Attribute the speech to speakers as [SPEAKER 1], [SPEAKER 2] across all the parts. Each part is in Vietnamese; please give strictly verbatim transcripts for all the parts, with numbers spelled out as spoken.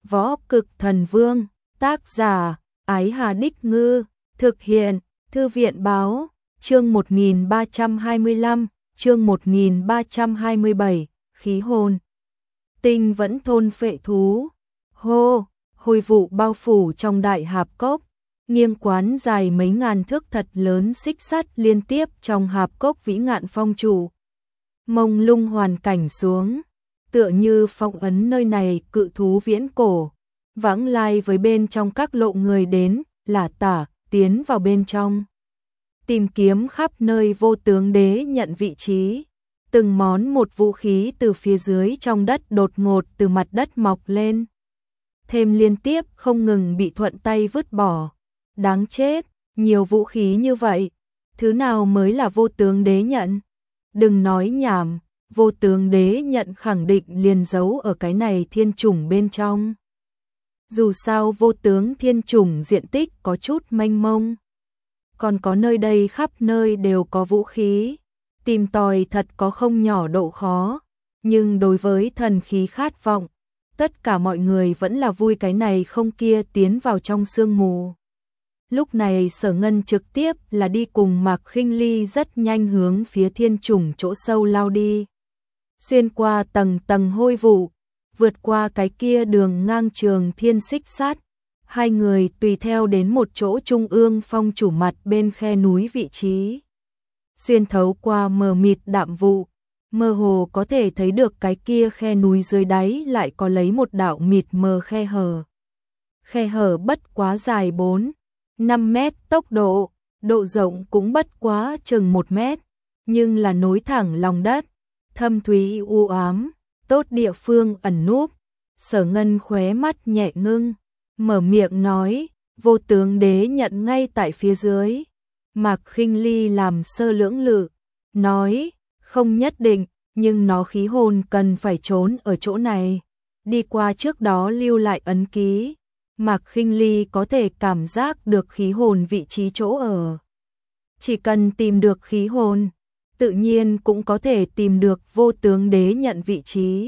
[SPEAKER 1] Võ Cực Thần Vương, tác giả, Ái Hà Đích Ngư, thực hiện, Thư viện Báo, chương một nghìn ba trăm hai mươi lăm, chương một nghìn ba trăm hai mươi bảy, khí hồn. Tinh vẫn thôn phệ thú. Hô, hôi vụ bao phủ trong đại hạp cốc, nghiêng quán dài mấy ngàn thước thật lớn xích sắt liên tiếp trong hạp cốc vĩ ngạn phong chủ. Mông lung hoàn cảnh xuống, tựa như phong ấn nơi này cự thú viễn cổ, vãng lai với bên trong các lộ người đến, là tả, tiến vào bên trong. Tìm kiếm khắp nơi vô tướng đế nhận vị trí, từng món một vũ khí từ phía dưới trong đất đột ngột từ mặt đất mọc lên. Thêm liên tiếp không ngừng bị thuận tay vứt bỏ. Đáng chết, nhiều vũ khí như vậy, thứ nào mới là vô tướng đế nhận? Đừng nói nhảm, vô tướng đế nhận khẳng định liền giấu ở cái này thiên chủng bên trong. Dù sao vô tướng thiên chủng diện tích có chút mênh mông, còn có nơi đây khắp nơi đều có vũ khí, tìm tòi thật có không nhỏ độ khó, nhưng đối với thần khí khát vọng, tất cả mọi người vẫn là vui cái này không kia tiến vào trong sương mù. Lúc này Sở Ngân trực tiếp là đi cùng Mạc Khinh Ly rất nhanh hướng phía thiên chủng chỗ sâu lao đi. Xuyên qua tầng tầng hôi vụ, vượt qua cái kia đường ngang trường thiên xích sát, hai người tùy theo đến một chỗ trung ương phong chủ mặt bên khe núi vị trí. Xuyên thấu qua mờ mịt đạm vụ, mơ hồ có thể thấy được cái kia khe núi dưới đáy lại có lấy một đạo mịt mờ khe hở. Khe hở bất quá dài bốn, năm mét tốc độ, độ rộng cũng bất quá chừng một mét, nhưng là nối thẳng lòng đất, thâm thúy u ám, tốt địa phương ẩn núp. Sở Ngân khóe mắt nhẹ ngưng, mở miệng nói, vô tướng đế nhận ngay tại phía dưới. Mạc Khinh Ly làm sơ lưỡng lự, nói, không nhất định, nhưng nó khí hồn cần phải trốn ở chỗ này. Đi qua trước đó lưu lại ấn ký, Mạc Khinh Ly có thể cảm giác được khí hồn vị trí chỗ ở. Chỉ cần tìm được khí hồn, tự nhiên cũng có thể tìm được vô tướng đế nhận vị trí.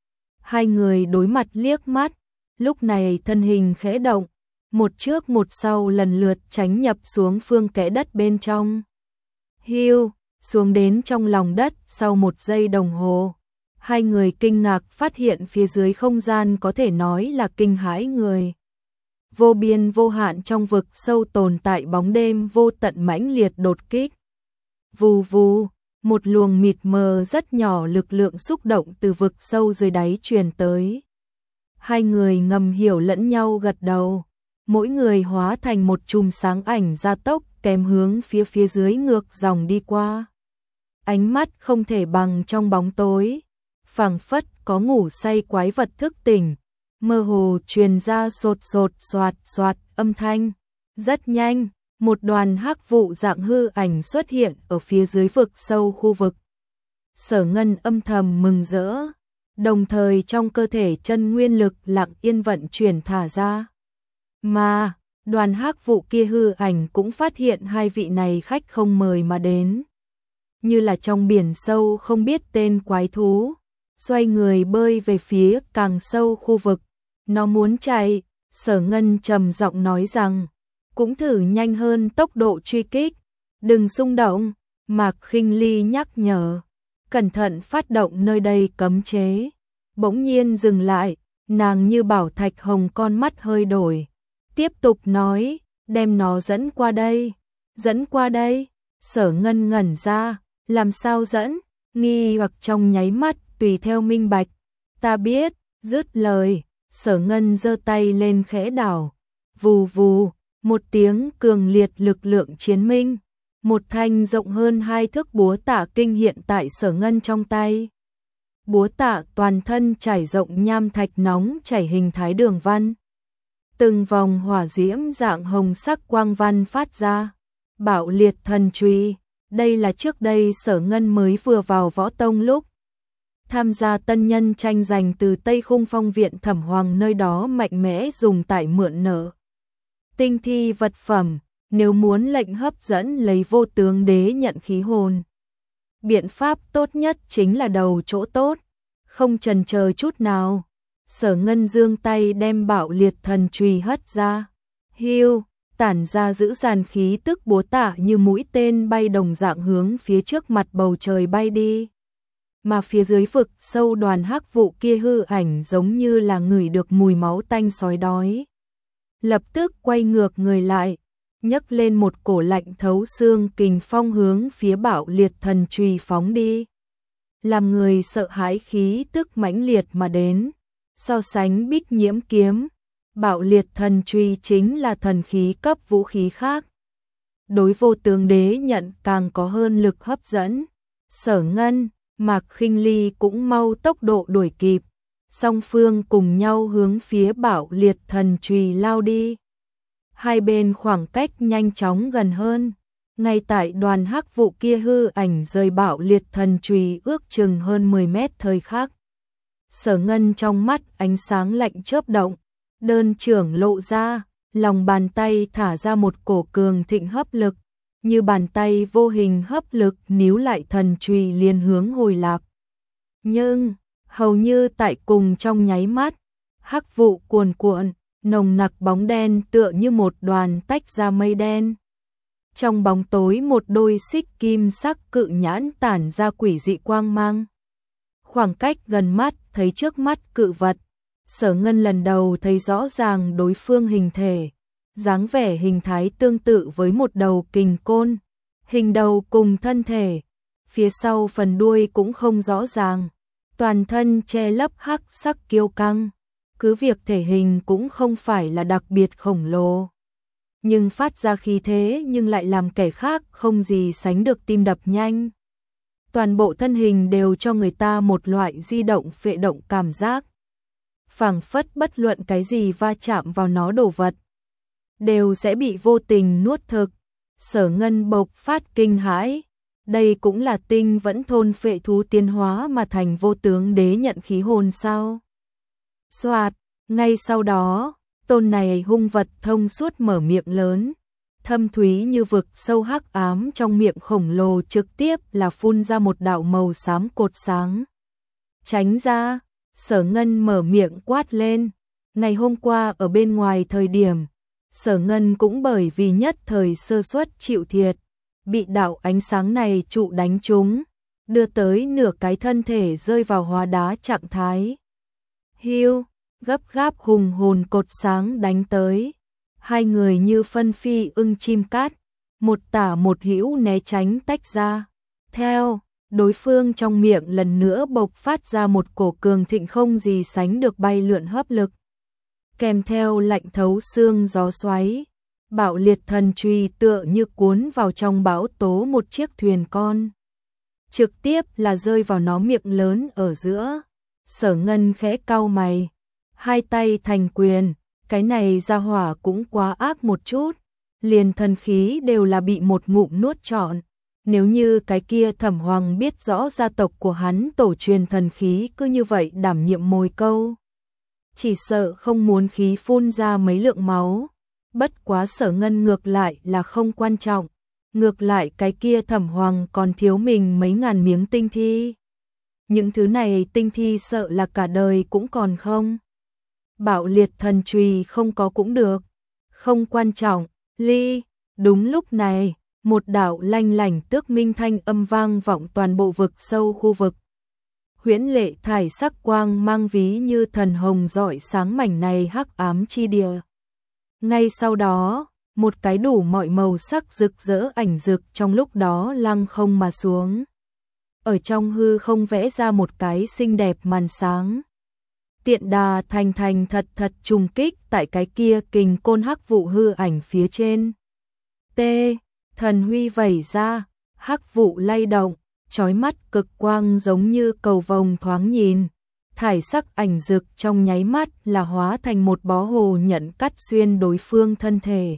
[SPEAKER 1] Hai người đối mặt liếc mắt, lúc này thân hình khẽ động, một trước một sau lần lượt tránh nhập xuống phương kẽ đất bên trong. Hiu, xuống đến trong lòng đất sau một giây đồng hồ. Hai người kinh ngạc phát hiện phía dưới không gian có thể nói là kinh hãi người. Vô biên vô hạn trong vực sâu tồn tại bóng đêm vô tận mãnh liệt đột kích. Vù vù, một luồng mịt mờ rất nhỏ lực lượng xúc động từ vực sâu dưới đáy truyền tới. Hai người ngầm hiểu lẫn nhau gật đầu, mỗi người hóa thành một chùm sáng ảnh gia tốc kèm hướng phía phía dưới ngược dòng đi qua. Ánh mắt không thể bằng trong bóng tối, phảng phất có ngủ say quái vật thức tỉnh, mơ hồ truyền ra sột sột soạt soạt âm thanh. Rất nhanh, một đoàn hắc vụ dạng hư ảnh xuất hiện ở phía dưới vực sâu khu vực. Sở Ngân âm thầm mừng rỡ, đồng thời trong cơ thể chân nguyên lực lặng yên vận chuyển thả ra. Mà, đoàn hắc vụ kia hư ảnh cũng phát hiện hai vị này khách không mời mà đến. Như là trong biển sâu không biết tên quái thú, xoay người bơi về phía càng sâu khu vực. Nó muốn chạy, Sở Ngân trầm giọng nói rằng, cũng thử nhanh hơn tốc độ truy kích, đừng xung động. Mạc Khinh Ly nhắc nhở, cẩn thận phát động nơi đây cấm chế. Bỗng nhiên dừng lại, nàng như bảo thạch hồng con mắt hơi đổi, tiếp tục nói, đem nó dẫn qua đây, dẫn qua đây. Sở Ngân ngẩn ra, làm sao dẫn, nghi hoặc trong nháy mắt tùy theo minh bạch, ta biết. Dứt lời, Sở Ngân giơ tay lên khẽ đảo, vù vù, một tiếng cường liệt lực lượng chiến minh, một thanh rộng hơn hai thước búa tạ kinh hiện tại Sở Ngân trong tay. Búa tạ toàn thân trải rộng nham thạch nóng chảy hình thái đường văn, từng vòng hỏa diễm dạng hồng sắc quang văn phát ra. Bạo liệt thần chùy, đây là trước đây Sở Ngân mới vừa vào võ tông lúc tham gia tân nhân tranh giành từ Tây Khung Phong viện Thẩm Hoàng nơi đó mạnh mẽ dùng tại mượn nợ. Tinh thi vật phẩm, nếu muốn lệnh hấp dẫn lấy vô tướng đế nhận khí hồn. Biện pháp tốt nhất chính là đầu chỗ tốt, không chần chờ chút nào. Sở Ngân giương tay đem Bạo Liệt Thần Chùy hất ra. Hiu, tản ra dữ dằn khí tức búa tạ như mũi tên bay đồng dạng hướng phía trước mặt bầu trời bay đi. Mà phía dưới vực sâu đoàn hắc vụ kia hư ảnh giống như là ngửi được mùi máu tanh sói đói. Lập tức quay ngược người lại, nhấc lên một cổ lạnh thấu xương kình phong hướng phía Bạo Liệt Thần Chùy phóng đi. Làm người sợ hãi khí tức mãnh liệt mà đến. So sánh Bích Nhiễm kiếm, Bạo Liệt Thần Chùy chính là thần khí cấp vũ khí khác. Đối Vô Tướng Đế nhận càng có hơn lực hấp dẫn. Sở Ngân, Mạc Khinh Ly cũng mau tốc độ đuổi kịp. Song phương cùng nhau hướng phía Bạo Liệt Thần Chùy lao đi. Hai bên khoảng cách nhanh chóng gần hơn. Ngay tại đoàn hắc vụ kia hư ảnh rời Bạo Liệt Thần Chùy ước chừng hơn mười mét thời khắc. Sở Ngân trong mắt ánh sáng lạnh chớp động, đơn trưởng lộ ra, lòng bàn tay thả ra một cổ cường thịnh hấp lực, như bàn tay vô hình hấp lực níu lại thần chùy liền hướng hồi lạc. Nhưng, hầu như tại cùng trong nháy mắt, hắc vụ cuồn cuộn, nồng nặc bóng đen tựa như một đoàn tách ra mây đen. Trong bóng tối một đôi xích kim sắc cự nhãn tản ra quỷ dị quang mang. Khoảng cách gần mắt thấy trước mắt cự vật, Sở Ngân lần đầu thấy rõ ràng đối phương hình thể, dáng vẻ hình thái tương tự với một đầu kình côn, hình đầu cùng thân thể, phía sau phần đuôi cũng không rõ ràng, toàn thân che lấp hắc sắc kiêu căng, cứ việc thể hình cũng không phải là đặc biệt khổng lồ, nhưng phát ra khí thế nhưng lại làm kẻ khác không gì sánh được tim đập nhanh. Toàn bộ thân hình đều cho người ta một loại di động phệ động cảm giác. Phảng phất bất luận cái gì va chạm vào nó đồ vật, đều sẽ bị vô tình nuốt thực. Sở Ngân bộc phát kinh hãi. Đây cũng là tinh vẫn thôn phệ thú tiến hóa mà thành Vô Tướng Đế nhận khí hồn sao. Soạt, ngay sau đó, tôn này hung vật thông suốt mở miệng lớn. Thâm thúy như vực sâu hắc ám trong miệng khổng lồ trực tiếp là phun ra một đạo màu xám cột sáng. Tránh ra, Sở Ngân mở miệng quát lên. Ngày hôm qua ở bên ngoài thời điểm, Sở Ngân cũng bởi vì nhất thời sơ suất chịu thiệt, bị đạo ánh sáng này trụ đánh trúng, đưa tới nửa cái thân thể rơi vào hóa đá trạng thái. Hiu, gấp gáp hùng hồn cột sáng đánh tới. Hai người như phân phi ưng chim cát, một tả một hữu né tránh tách ra. Theo, đối phương trong miệng lần nữa bộc phát ra một cổ cường thịnh không gì sánh được bay lượn hấp lực. Kèm theo lạnh thấu xương gió xoáy, Bạo Liệt Thần Chùy tựa như cuốn vào trong bão tố một chiếc thuyền con. Trực tiếp là rơi vào nó miệng lớn ở giữa. Sở Ngân khẽ cau mày, hai tay thành quyền. Cái này ra hỏa cũng quá ác một chút, liền thần khí đều là bị một ngụm nuốt trọn. Nếu như cái kia Thẩm Hoàng biết rõ gia tộc của hắn tổ truyền thần khí cứ như vậy đảm nhiệm mồi câu, chỉ sợ không muốn khí phun ra mấy lượng máu. Bất quá Sở Ngân ngược lại là không quan trọng, ngược lại cái kia Thẩm Hoàng còn thiếu mình mấy ngàn miếng tinh thi. Những thứ này tinh thi sợ là cả đời cũng còn không. Bạo Liệt Thần Chùy không có cũng được, không quan trọng. Ly, đúng lúc này, một đạo lanh lảnh tước minh thanh âm vang vọng toàn bộ vực sâu khu vực. Huyễn lệ thải sắc quang mang ví như thần hồng rọi sáng mảnh này hắc ám chi địa. Ngay sau đó, một cái đủ mọi màu sắc rực rỡ ảnh rực trong lúc đó lăng không mà xuống. Ở trong hư không vẽ ra một cái xinh đẹp màn sáng. Tiện đà thành thành thật thật trùng kích tại cái kia kình côn hắc vụ hư ảnh phía trên. T. Thần huy vẩy ra, hắc vụ lay động, chói mắt cực quang giống như cầu vồng thoáng nhìn. Thải sắc ảnh rực trong nháy mắt là hóa thành một bó hồ nhận cắt xuyên đối phương thân thể.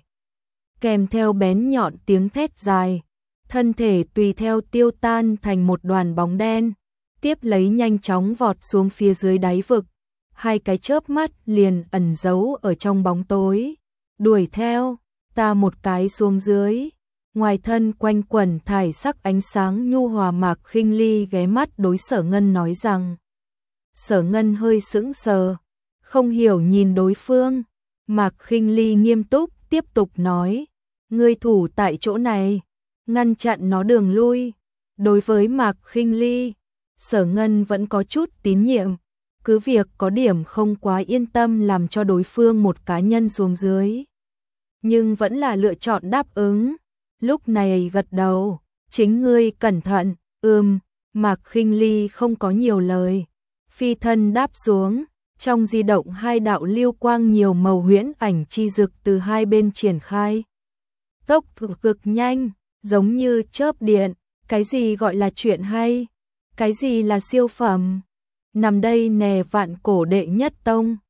[SPEAKER 1] Kèm theo bén nhọn tiếng thét dài, thân thể tùy theo tiêu tan thành một đoàn bóng đen, tiếp lấy nhanh chóng vọt xuống phía dưới đáy vực. Hai cái chớp mắt liền ẩn giấu ở trong bóng tối, đuổi theo, ta một cái xuống dưới. Ngoài thân quanh quẩn thải sắc ánh sáng nhu hòa. Mạc Khinh Ly ghé mắt đối Sở Ngân nói rằng. Sở Ngân hơi sững sờ, không hiểu nhìn đối phương. Mạc Khinh Ly nghiêm túc tiếp tục nói, ngươi thủ tại chỗ này, ngăn chặn nó đường lui. Đối với Mạc Khinh Ly, Sở Ngân vẫn có chút tín nhiệm, cứ việc có điểm không quá yên tâm làm cho đối phương một cá nhân xuống dưới, nhưng vẫn là lựa chọn đáp ứng. Lúc này gật đầu, chính ngươi cẩn thận. Ừm. Mạc Khinh Ly không có nhiều lời, phi thân đáp xuống, trong di động hai đạo lưu quang nhiều màu huyễn ảnh chi dực từ hai bên triển khai. Tốc cực nhanh, giống như chớp điện. Cái gì gọi là chuyện hay? Cái gì là siêu phẩm? Nằm đây nè, vạn cổ đệ nhất tông.